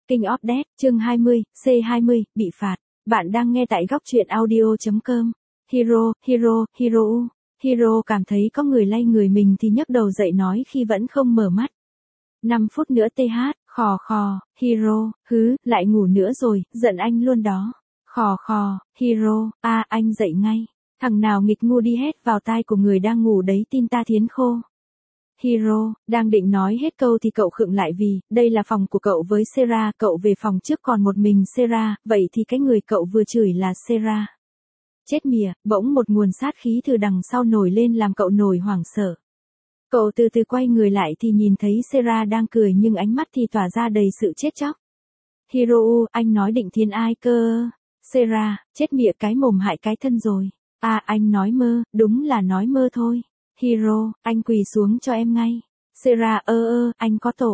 King of Death, chương 20, C20, bị phạt. Bạn đang nghe tại góc truyện audio.com. Hiro cảm thấy có người lay người mình thì nhấc đầu dậy nói khi vẫn không mở mắt. 5 phút nữa TH, khò, Hiro, lại ngủ nữa rồi, giận anh luôn đó. Khò, Hiro, anh dậy ngay. Thằng nào nghịch ngu đi hét vào tai của người đang ngủ đấy tin ta thiến khô. Hiro, đang định nói hết câu thì cậu khựng lại vì, đây là phòng của cậu với Sera, cậu về phòng trước còn một mình Sera, vậy thì cái người cậu vừa chửi là Sera. Chết mỉa, bỗng một nguồn sát khí từ đằng sau nổi lên làm cậu nổi hoảng sợ. Cậu từ từ quay người lại thì nhìn thấy Sera đang cười nhưng ánh mắt thì tỏa ra đầy sự chết chóc. Hiro, anh nói định thiến ai cơ? Sera, chết mỉa cái mồm hại cái thân rồi. Anh nói mơ, đúng là nói mơ thôi. Hiro, anh quỳ xuống cho em ngay. Sera, anh có tội.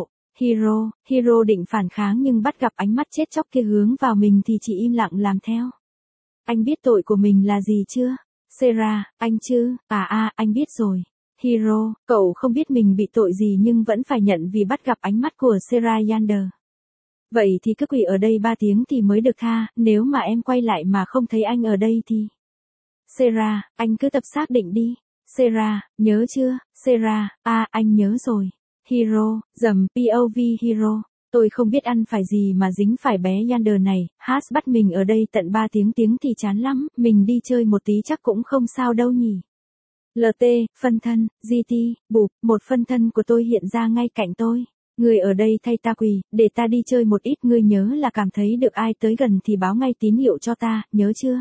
Hiro định phản kháng nhưng bắt gặp ánh mắt chết chóc kia hướng vào mình thì chỉ im lặng làm theo. Anh biết tội của mình là gì chưa? Sera, anh chứ? Anh biết rồi. Hiro, cậu không biết mình bị tội gì nhưng vẫn phải nhận vì bắt gặp ánh mắt của Sera Yander. Vậy thì cứ quỳ ở đây 3 tiếng thì mới được tha, nếu mà em quay lại mà không thấy anh ở đây thì... Sera, anh cứ tập xác định đi. Sera, nhớ chưa? Sera, anh nhớ rồi. Hiro, POV Hiro. Tôi không biết ăn phải gì mà dính phải bé Yander này, bắt mình ở đây tận 3 tiếng thì chán lắm, mình đi chơi một tí chắc cũng không sao đâu nhỉ. LT, phân thân, GT, bụp, một phân thân của tôi hiện ra ngay cạnh tôi. Người ở đây thay ta quỳ, để ta đi chơi một ít, ngươi nhớ là cảm thấy được ai tới gần thì báo ngay tín hiệu cho ta, nhớ chưa?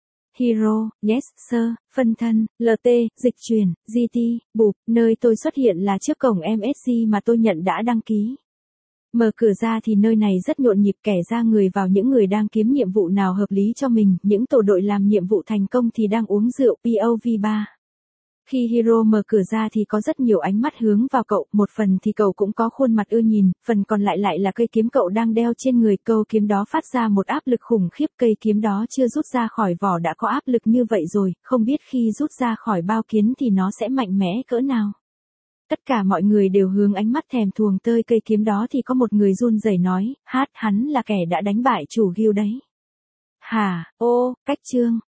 Hiro, yes, sir, phân thân, LT, dịch chuyển, GT, bụp, nơi tôi xuất hiện là trước cổng MSG mà tôi nhận đã đăng ký. Mở cửa ra thì nơi này rất nhộn nhịp, kẻ ra người vào, những người đang kiếm nhiệm vụ nào hợp lý cho mình, những tổ đội làm nhiệm vụ thành công thì đang uống rượu POV 3. Khi Hiro mở cửa ra thì có rất nhiều ánh mắt hướng vào cậu, một phần thì cậu cũng có khuôn mặt ưa nhìn, phần còn lại là cây kiếm cậu đang đeo trên người, câu kiếm đó phát ra một áp lực khủng khiếp, cây kiếm đó chưa rút ra khỏi vỏ đã có áp lực như vậy rồi, không biết khi rút ra khỏi bao kiếm thì nó sẽ mạnh mẽ cỡ nào. Tất cả mọi người đều hướng ánh mắt thèm thuồng tới cây kiếm đó thì có một người run rẩy nói, hắn là kẻ đã đánh bại chủ guild đấy. Cách chương.